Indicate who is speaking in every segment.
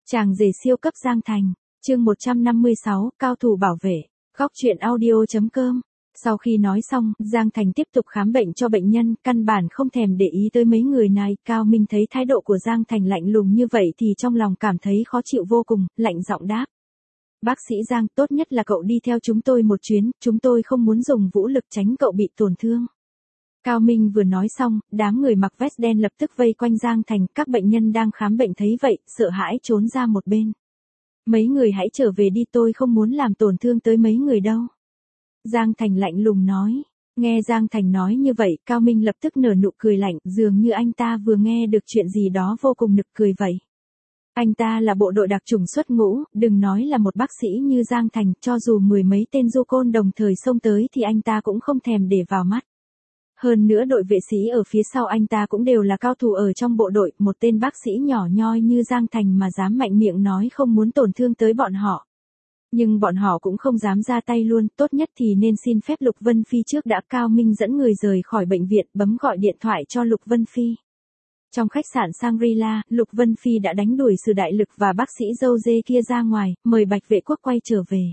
Speaker 1: Chàng rể siêu cấp Giang Thành, chương 156, cao thủ bảo vệ, góc truyện audio.com. Sau khi nói xong, Giang Thành tiếp tục khám bệnh cho bệnh nhân, căn bản không thèm để ý tới mấy người này. Cao Minh thấy thái độ của Giang Thành lạnh lùng như vậy thì trong lòng cảm thấy khó chịu vô cùng, lạnh giọng đáp. Bác sĩ Giang, tốt nhất là cậu đi theo chúng tôi một chuyến, chúng tôi không muốn dùng vũ lực tránh cậu bị tổn thương. Cao Minh vừa nói xong, đám người mặc vest đen lập tức vây quanh Giang Thành, các bệnh nhân đang khám bệnh thấy vậy, sợ hãi trốn ra một bên. Mấy người hãy trở về đi, tôi không muốn làm tổn thương tới mấy người đâu. Giang Thành lạnh lùng nói. Nghe Giang Thành nói như vậy, Cao Minh lập tức nở nụ cười lạnh, dường như anh ta vừa nghe được chuyện gì đó vô cùng nực cười vậy. Anh ta là bộ đội đặc chủng xuất ngũ, đừng nói là một bác sĩ như Giang Thành, cho dù mười mấy tên du côn đồng thời xông tới thì anh ta cũng không thèm để vào mắt. Hơn nữa đội vệ sĩ ở phía sau anh ta cũng đều là cao thủ ở trong bộ đội, một tên bác sĩ nhỏ nhoi như Giang Thành mà dám mạnh miệng nói không muốn tổn thương tới bọn họ. Nhưng bọn họ cũng không dám ra tay luôn, tốt nhất thì nên xin phép Lục Vân Phi trước đã. Cao Minh dẫn người rời khỏi bệnh viện, bấm gọi điện thoại cho Lục Vân Phi. Trong khách sạn Shangri-La, Lục Vân Phi đã đánh đuổi Sử Đại Lực và bác sĩ dâu dê kia ra ngoài, mời Bạch Vệ Quốc quay trở về.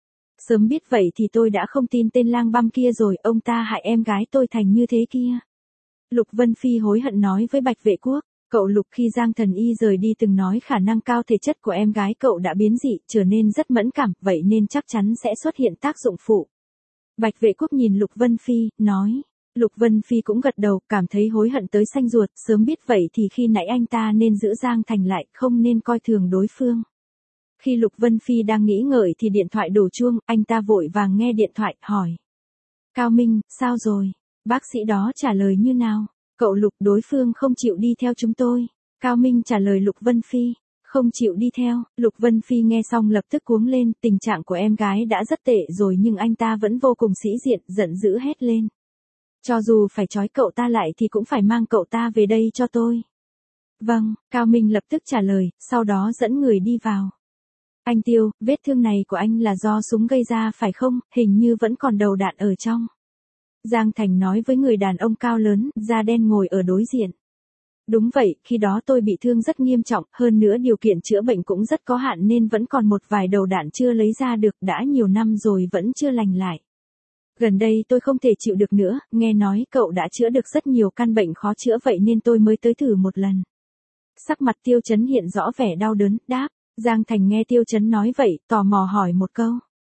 Speaker 1: Sớm biết vậy thì tôi đã không tin tên lang băm kia rồi, ông ta hại em gái tôi thành như thế kia. Lục Vân Phi hối hận nói với Bạch Vệ Quốc, cậu Lục khi Giang Thần Y rời đi từng nói khả năng cao thể chất của em gái cậu đã biến dị, trở nên rất mẫn cảm, vậy nên chắc chắn sẽ xuất hiện tác dụng phụ. Bạch Vệ Quốc nhìn Lục Vân Phi, nói. Lục Vân Phi cũng gật đầu, cảm thấy hối hận tới xanh ruột, sớm biết vậy thì khi nãy anh ta nên giữ Giang Thành lại, không nên coi thường đối phương. Khi Lục Vân Phi đang nghĩ ngợi thì điện thoại đổ chuông, anh ta vội vàng nghe điện thoại, hỏi. Cao Minh, sao rồi? Bác sĩ đó trả lời như nào? Cậu Lục, đối phương không chịu đi theo chúng tôi. Cao Minh trả lời Lục Vân Phi, không chịu đi theo. Lục Vân Phi nghe xong lập tức cuống lên, tình trạng của em gái đã rất tệ rồi nhưng anh ta vẫn vô cùng sĩ diện, giận dữ hét lên. Cho dù phải trói cậu ta lại thì cũng phải mang cậu ta về đây cho tôi. Vâng, Cao Minh lập tức trả lời, sau đó dẫn người đi vào. Anh Tiêu, vết thương này của anh là do súng gây ra phải không, hình như vẫn còn đầu đạn ở trong. Giang Thành nói với người đàn ông cao lớn, da đen ngồi ở đối diện. Đúng vậy, khi đó tôi bị thương rất nghiêm trọng, hơn nữa điều kiện chữa bệnh cũng rất có hạn nên vẫn còn một vài đầu đạn chưa lấy ra được, đã nhiều năm rồi vẫn chưa lành lại. Gần đây tôi không thể chịu được nữa, nghe nói cậu đã chữa được rất nhiều căn bệnh khó chữa vậy nên tôi mới tới thử một lần. Sắc mặt Tiêu Chấn hiện rõ vẻ đau đớn, đáp. Giang Thành nghe Tiêu Chấn nói vậy, tò mò hỏi một câu.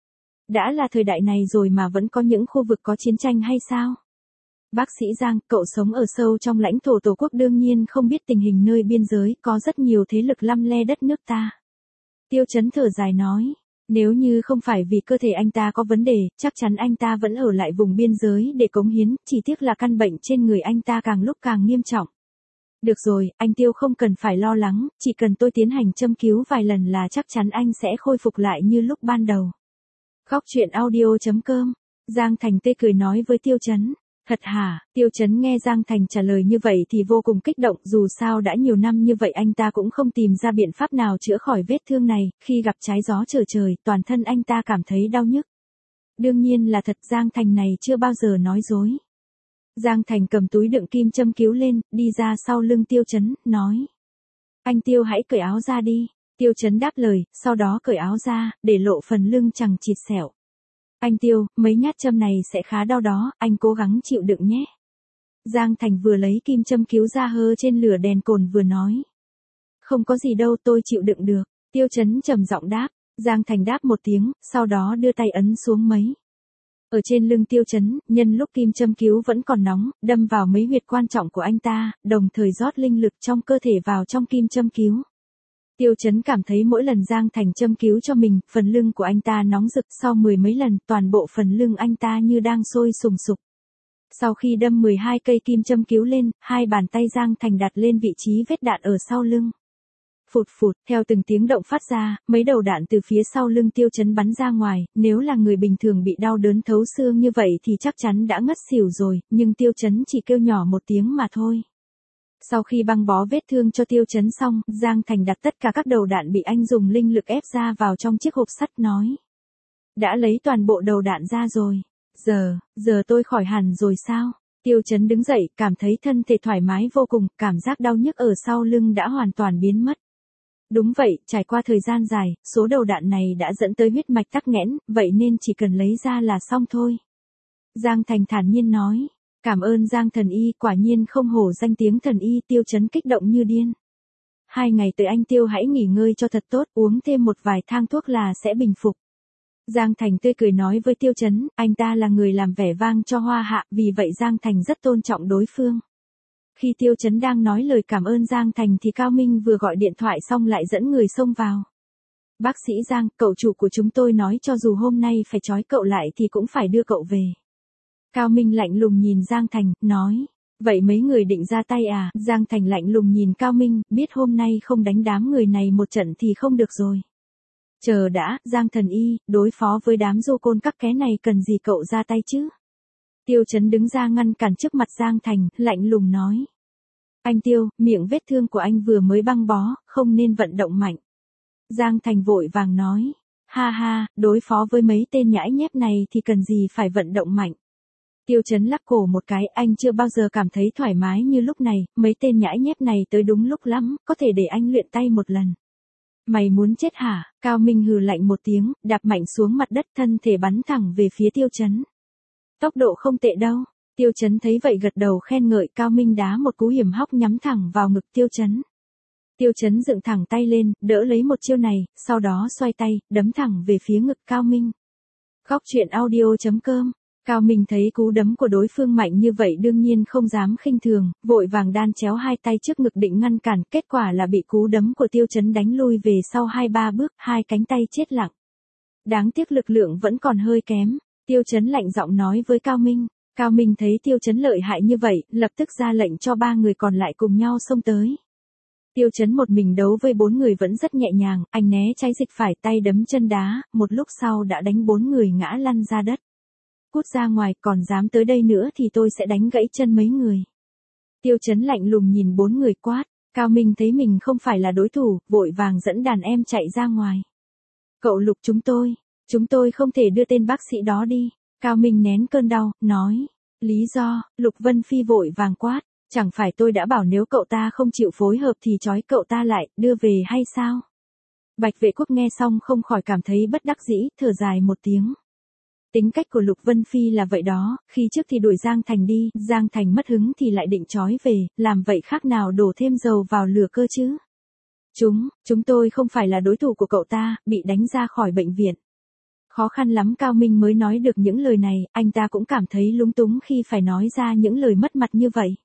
Speaker 1: Đã là thời đại này rồi mà vẫn có những khu vực có chiến tranh hay sao? Bác sĩ Giang, cậu sống ở sâu trong lãnh thổ Tổ quốc đương nhiên không biết tình hình nơi biên giới, có rất nhiều thế lực lăm le đất nước ta. Tiêu Chấn thở dài nói. Nếu như không phải vì cơ thể anh ta có vấn đề, chắc chắn anh ta vẫn ở lại vùng biên giới để cống hiến, chỉ tiếc là căn bệnh trên người anh ta càng lúc càng nghiêm trọng. Được rồi, anh Tiêu không cần phải lo lắng, chỉ cần tôi tiến hành châm cứu vài lần là chắc chắn anh sẽ khôi phục lại như lúc ban đầu. Góc truyện audio.com, Giang Thành tê cười nói với Tiêu Chấn. Thật hả? Tiêu Chấn nghe Giang Thành trả lời như vậy thì vô cùng kích động, dù sao đã nhiều năm như vậy anh ta cũng không tìm ra biện pháp nào chữa khỏi vết thương này, khi gặp trái gió trở trời, toàn thân anh ta cảm thấy đau nhức. Đương nhiên là thật, Giang Thành này chưa bao giờ nói dối. Giang Thành cầm túi đựng kim châm cứu lên, đi ra sau lưng Tiêu Chấn, nói. Anh Tiêu hãy cởi áo ra đi. Tiêu Chấn đáp lời, sau đó cởi áo ra, để lộ phần lưng chằng chịt sẹo. Anh Tiêu, mấy nhát châm này sẽ khá đau đó, anh cố gắng chịu đựng nhé. Giang Thành vừa lấy kim châm cứu ra hơ trên lửa đèn cồn vừa nói. Không có gì đâu, tôi chịu đựng được. Tiêu Chấn trầm giọng đáp. Giang Thành đáp một tiếng, sau đó đưa tay ấn xuống mấy. Ở trên lưng Tiêu Chấn, nhân lúc kim châm cứu vẫn còn nóng, đâm vào mấy huyệt quan trọng của anh ta, đồng thời rót linh lực trong cơ thể vào trong kim châm cứu. Tiêu Chấn cảm thấy mỗi lần Giang Thành châm cứu cho mình, phần lưng của anh ta nóng rực, sau mười mấy lần, toàn bộ phần lưng anh ta như đang sôi sùng sục. Sau khi đâm 12 cây kim châm cứu lên, hai bàn tay Giang Thành đặt lên vị trí vết đạn ở sau lưng. Phụt phụt, theo từng tiếng động phát ra, mấy đầu đạn từ phía sau lưng Tiêu Chấn bắn ra ngoài, nếu là người bình thường bị đau đớn thấu xương như vậy thì chắc chắn đã ngất xỉu rồi, nhưng Tiêu Chấn chỉ kêu nhỏ một tiếng mà thôi. Sau khi băng bó vết thương cho Tiêu Chấn xong, Giang Thành đặt tất cả các đầu đạn bị anh dùng linh lực ép ra vào trong chiếc hộp sắt nói. Đã lấy toàn bộ đầu đạn ra rồi. Giờ tôi khỏi hẳn rồi sao? Tiêu Chấn đứng dậy, cảm thấy thân thể thoải mái vô cùng, cảm giác đau nhức ở sau lưng đã hoàn toàn biến mất. Đúng vậy, trải qua thời gian dài, số đầu đạn này đã dẫn tới huyết mạch tắc nghẽn, vậy nên chỉ cần lấy ra là xong thôi. Giang Thành thản nhiên nói. Cảm ơn Giang thần y, quả nhiên không hổ danh tiếng thần y. Tiêu Chấn kích động như điên. 2 ngày tới anh Tiêu hãy nghỉ ngơi cho thật tốt, uống thêm một vài thang thuốc là sẽ bình phục. Giang Thành tươi cười nói với Tiêu Chấn, anh ta là người làm vẻ vang cho Hoa Hạ, vì vậy Giang Thành rất tôn trọng đối phương. Khi Tiêu Chấn đang nói lời cảm ơn Giang Thành thì Cao Minh vừa gọi điện thoại xong lại dẫn người xông vào. Bác sĩ Giang, cậu chủ của chúng tôi nói cho dù hôm nay phải trói cậu lại thì cũng phải đưa cậu về. Cao Minh lạnh lùng nhìn Giang Thành, nói. Vậy mấy người định ra tay à? Giang Thành lạnh lùng nhìn Cao Minh, biết hôm nay không đánh đám người này một trận thì không được rồi. Chờ đã, Giang thần y, đối phó với đám du côn các ké này cần gì cậu ra tay chứ? Tiêu Chấn đứng ra ngăn cản trước mặt Giang Thành, lạnh lùng nói. Anh Tiêu, miệng vết thương của anh vừa mới băng bó, không nên vận động mạnh. Giang Thành vội vàng nói. Ha ha, đối phó với mấy tên nhãi nhép này thì cần gì phải vận động mạnh. Tiêu Chấn lắc cổ một cái, anh chưa bao giờ cảm thấy thoải mái như lúc này, mấy tên nhãi nhép này tới đúng lúc lắm, có thể để anh luyện tay một lần. Mày muốn chết hả? Cao Minh hừ lạnh một tiếng, đạp mạnh xuống mặt đất, thân thể bắn thẳng về phía Tiêu Chấn. Tốc độ không tệ đâu. Tiêu Chấn thấy vậy gật đầu khen ngợi. Cao Minh đá một cú hiểm hóc nhắm thẳng vào ngực Tiêu Chấn. Tiêu Chấn dựng thẳng tay lên, đỡ lấy một chiêu này, sau đó xoay tay, đấm thẳng về phía ngực Cao Minh. Góc truyện audio.com. Cao Minh thấy cú đấm của đối phương mạnh như vậy đương nhiên không dám khinh thường, vội vàng đan chéo hai tay trước ngực định ngăn cản, kết quả là bị cú đấm của Tiêu Chấn đánh lui về sau 2-3 bước, hai cánh tay chết lặng. Đáng tiếc lực lượng vẫn còn hơi kém. Tiêu Chấn lạnh giọng nói với Cao Minh. Cao Minh thấy Tiêu Chấn lợi hại như vậy, lập tức ra lệnh cho 3 người còn lại cùng nhau xông tới. Tiêu Chấn một mình đấu với 4 người vẫn rất nhẹ nhàng, anh né trái dịch phải, tay đấm chân đá, một lúc sau đã đánh 4 người ngã lăn ra đất. Cút ra ngoài, còn dám tới đây nữa thì tôi sẽ đánh gãy chân mấy người. Tiêu Chấn lạnh lùng nhìn 4 người quát. Cao Minh thấy mình không phải là đối thủ, vội vàng dẫn đàn em chạy ra ngoài. Cậu Lục, chúng tôi không thể đưa tên bác sĩ đó đi. Cao Minh nén cơn đau, nói. Lý do? Lục Vân Phi vội vàng quát. Chẳng phải tôi đã bảo nếu cậu ta không chịu phối hợp thì trói cậu ta lại, đưa về hay sao? Bạch Vệ Quốc nghe xong không khỏi cảm thấy bất đắc dĩ, thở dài một tiếng. Tính cách của Lục Vân Phi là vậy đó, khi trước thì đuổi Giang Thành đi, Giang Thành mất hứng thì lại định trói về, làm vậy khác nào đổ thêm dầu vào lửa cơ chứ? Chúng tôi không phải là đối thủ của cậu ta, bị đánh ra khỏi bệnh viện. Khó khăn lắm Cao Minh mới nói được những lời này, anh ta cũng cảm thấy lúng túng khi phải nói ra những lời mất mặt như vậy.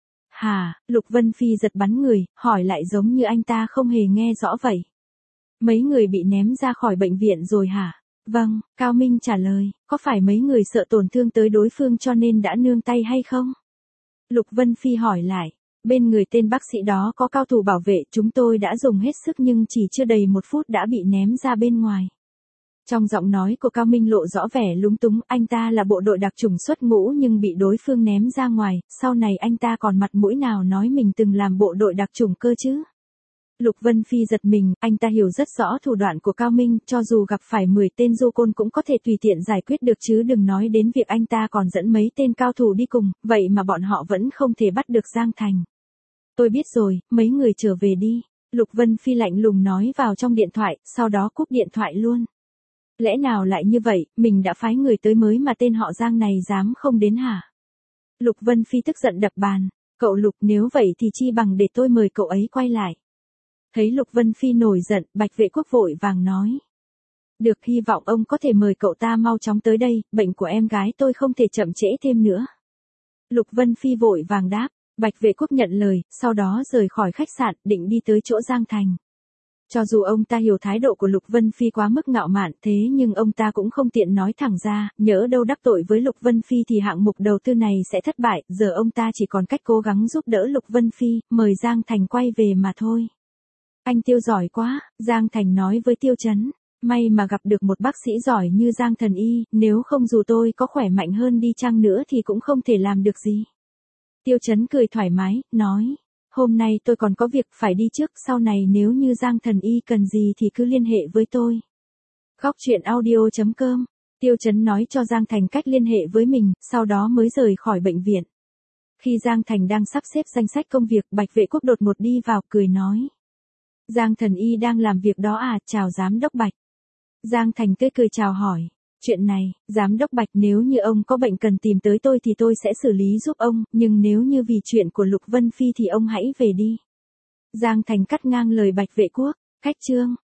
Speaker 1: Hả? Lục Vân Phi giật bắn người, hỏi lại giống như anh ta không hề nghe rõ vậy. Mấy người bị ném ra khỏi bệnh viện rồi hả? Vâng, Cao Minh trả lời, có phải mấy người sợ tổn thương tới đối phương cho nên đã nương tay hay không? Lục Vân Phi hỏi lại, bên người tên bác sĩ đó có cao thủ bảo vệ, chúng tôi đã dùng hết sức nhưng chỉ chưa đầy 1 phút đã bị ném ra bên ngoài. Trong giọng nói của Cao Minh lộ rõ vẻ lúng túng, anh ta là bộ đội đặc chủng xuất ngũ nhưng bị đối phương ném ra ngoài, sau này anh ta còn mặt mũi nào nói mình từng làm bộ đội đặc chủng cơ chứ? Lục Vân Phi giật mình, anh ta hiểu rất rõ thủ đoạn của Cao Minh, cho dù gặp phải 10 tên du côn cũng có thể tùy tiện giải quyết được chứ đừng nói đến việc anh ta còn dẫn mấy tên cao thủ đi cùng, vậy mà bọn họ vẫn không thể bắt được Giang Thành. Tôi biết rồi, mấy người trở về đi. Lục Vân Phi lạnh lùng nói vào trong điện thoại, sau đó cúp điện thoại luôn. Lẽ nào lại như vậy, mình đã phái người tới mới mà tên họ Giang này dám không đến hả? Lục Vân Phi tức giận đập bàn. Cậu Lục, nếu vậy thì chi bằng để tôi mời cậu ấy quay lại. Thấy Lục Vân Phi nổi giận, Bạch Vệ Quốc vội vàng nói. Được, hy vọng ông có thể mời cậu ta mau chóng tới đây, bệnh của em gái tôi không thể chậm trễ thêm nữa. Lục Vân Phi vội vàng đáp, Bạch Vệ Quốc nhận lời, sau đó rời khỏi khách sạn, định đi tới chỗ Giang Thành. Cho dù ông ta hiểu thái độ của Lục Vân Phi quá mức ngạo mạn, thế nhưng ông ta cũng không tiện nói thẳng ra, nhỡ đâu đắc tội với Lục Vân Phi thì hạng mục đầu tư này sẽ thất bại, giờ ông ta chỉ còn cách cố gắng giúp đỡ Lục Vân Phi, mời Giang Thành quay về mà thôi. Anh Tiêu giỏi quá, Giang Thành nói với Tiêu Chấn. May mà gặp được một bác sĩ giỏi như Giang thần y, nếu không dù tôi có khỏe mạnh hơn đi chăng nữa thì cũng không thể làm được gì. Tiêu Chấn cười thoải mái, nói. Hôm nay tôi còn có việc phải đi trước, sau này nếu như Giang thần y cần gì thì cứ liên hệ với tôi. Góc truyện audio.com. Tiêu Chấn nói cho Giang Thành cách liên hệ với mình, sau đó mới rời khỏi bệnh viện. Khi Giang Thành đang sắp xếp danh sách công việc, Bạch Vệ Quốc đột ngột đi vào, cười nói. Giang Thần Y đang làm việc đó à, chào giám đốc Bạch. Giang Thành tươi cười chào hỏi. Chuyện này, giám đốc Bạch, nếu như ông có bệnh cần tìm tới tôi thì tôi sẽ xử lý giúp ông, nhưng nếu như vì chuyện của Lục Vân Phi thì ông hãy về đi. Giang Thành cắt ngang lời Bạch Vệ Quốc. Khách trương.